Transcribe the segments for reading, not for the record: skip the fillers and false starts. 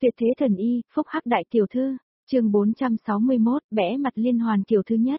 Tuyệt thế thần y, phúc hắc đại tiểu thư, chương 461, bẽ mặt liên hoàn kiểu thứ nhất.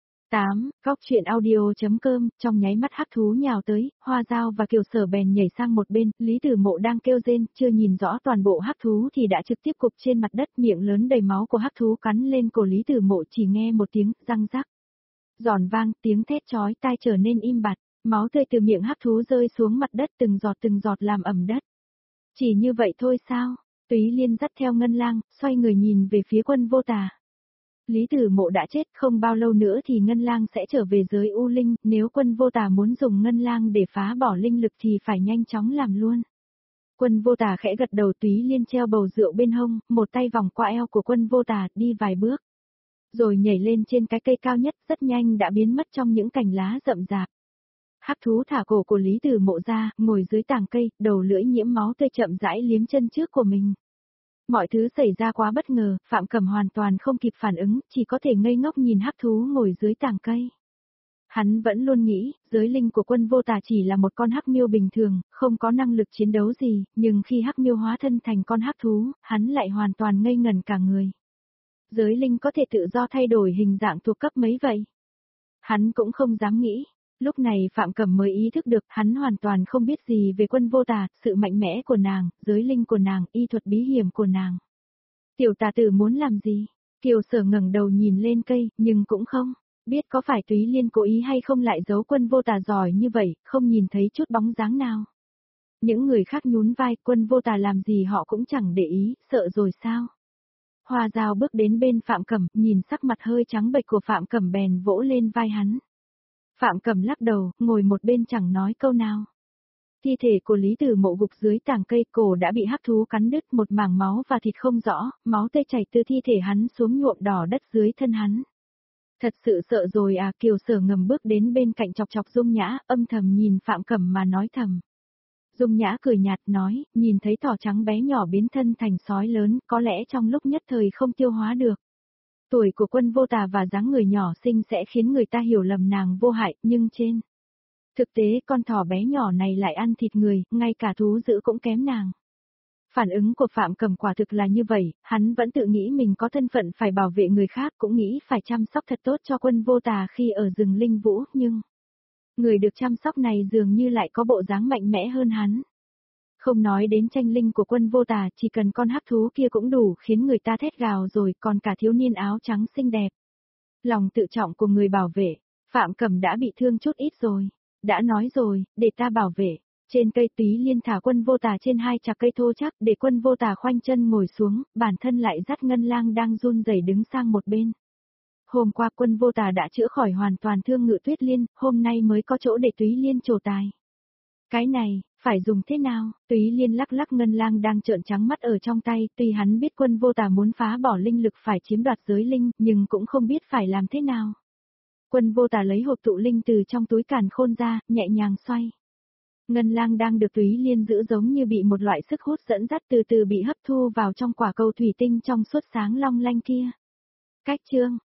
8. Góc truyện audio.com, trong nháy mắt hắc thú nhào tới, Hoa Dao và Kiều Sở bèn nhảy sang một bên, Lý Tử Mộ đang kêu rên, chưa nhìn rõ toàn bộ hắc thú thì đã trực tiếp cục trên mặt đất, miệng lớn đầy máu của hắc thú cắn lên cổ Lý Tử Mộ, chỉ nghe một tiếng răng rắc. Giòn vang, tiếng thét chói tai trở nên im bặt, máu tươi từ miệng hắc thú rơi xuống mặt đất từng giọt làm ẩm đất. Chỉ như vậy thôi sao? Túy Liên dắt theo Ngân Lang, xoay người nhìn về phía Quân Vô Tà. Lý Tử Mộ đã chết, không bao lâu nữa thì Ngân Lang sẽ trở về giới U Linh, nếu Quân Vô Tà muốn dùng Ngân Lang để phá bỏ linh lực thì phải nhanh chóng làm luôn. Quân Vô Tà khẽ gật đầu, Túy Liên treo bầu rượu bên hông, một tay vòng qua eo của Quân Vô Tà, đi vài bước. Rồi nhảy lên trên cái cây cao nhất, rất nhanh đã biến mất trong những cành lá rậm rạp. Hắc thú thả cổ của Lý Tử Mộ ra, ngồi dưới tàng cây, đầu lưỡi nhiễm máu tươi chậm rãi liếm chân trước của mình. Mọi thứ xảy ra quá bất ngờ, Phạm Cẩm hoàn toàn không kịp phản ứng, chỉ có thể ngây ngốc nhìn hắc thú ngồi dưới tàng cây. Hắn vẫn luôn nghĩ, giới linh của Quân Vô Tà chỉ là một con hắc miêu bình thường, không có năng lực chiến đấu gì, nhưng khi hắc miêu hóa thân thành con hắc thú, hắn lại hoàn toàn ngây ngẩn cả người. Giới linh có thể tự do thay đổi hình dạng thuộc cấp mấy vậy? Hắn cũng không dám nghĩ. Lúc này Phạm Cẩm mới ý thức được hắn hoàn toàn không biết gì về Quân Vô Tà, sự mạnh mẽ của nàng, giới linh của nàng, y thuật bí hiểm của nàng. Tiểu tà tử muốn làm gì? Kiều Sở ngẩng đầu nhìn lên cây, nhưng cũng không biết có phải Túy Liên cố ý hay không lại giấu Quân Vô Tà giỏi như vậy, không nhìn thấy chút bóng dáng nào. Những người khác nhún vai, Quân Vô Tà làm gì họ cũng chẳng để ý, sợ rồi sao? Hoa Dao bước đến bên Phạm Cẩm, nhìn sắc mặt hơi trắng bệch của Phạm Cẩm bèn vỗ lên vai hắn. Phạm Cẩm lắc đầu, ngồi một bên chẳng nói câu nào. Thi thể của Lý Tử Mộ gục dưới tàng cây, cổ đã bị hắc thú cắn đứt, một mảng máu và thịt không rõ, máu tươi chảy từ thi thể hắn xuống nhuộm đỏ đất dưới thân hắn. Thật sự sợ rồi à? Kiều Sở ngầm bước đến bên cạnh chọc chọc Dung Nhã, âm thầm nhìn Phạm Cẩm mà nói thầm. Dung Nhã cười nhạt nói, nhìn thấy thỏ trắng bé nhỏ biến thân thành sói lớn, có lẽ trong lúc nhất thời không tiêu hóa được. Tuổi của Quân Vô Tà và dáng người nhỏ xinh sẽ khiến người ta hiểu lầm nàng vô hại, nhưng trên thực tế con thỏ bé nhỏ này lại ăn thịt người, ngay cả thú dữ cũng kém nàng. Phản ứng của Phạm Cẩm quả thực là như vậy, hắn vẫn tự nghĩ mình có thân phận phải bảo vệ người khác, cũng nghĩ phải chăm sóc thật tốt cho Quân Vô Tà khi ở rừng Linh Vũ, nhưng người được chăm sóc này dường như lại có bộ dáng mạnh mẽ hơn hắn. Không nói đến tranh linh của Quân Vô Tà, chỉ cần con hắc thú kia cũng đủ khiến người ta thét gào rồi, còn cả thiếu niên áo trắng xinh đẹp. Lòng tự trọng của người bảo vệ, Phạm Cẩm đã bị thương chút ít rồi. Đã nói rồi, để ta bảo vệ. Trên cây Túy Liên thả Quân Vô Tà trên hai chạc cây thô chắc để Quân Vô Tà khoanh chân ngồi xuống, bản thân lại dắt Ngân Lang đang run rẩy đứng sang một bên. Hôm qua Quân Vô Tà đã chữa khỏi hoàn toàn thương Ngự Tuyết Liên, hôm nay mới có chỗ để Túy Liên trổ tài. Cái này, phải dùng thế nào? Túy Liên lắc lắc Ngân Lang đang trợn trắng mắt ở trong tay, tuy hắn biết Quân Vô Tà muốn phá bỏ linh lực phải chiếm đoạt giới linh, nhưng cũng không biết phải làm thế nào. Quân Vô Tà lấy hộp tụ linh từ trong túi càn khôn ra, nhẹ nhàng xoay. Ngân Lang đang được Túy Liên giữ giống như bị một loại sức hút dẫn dắt từ từ bị hấp thu vào trong quả cầu thủy tinh trong suốt sáng long lanh kia. Cách chương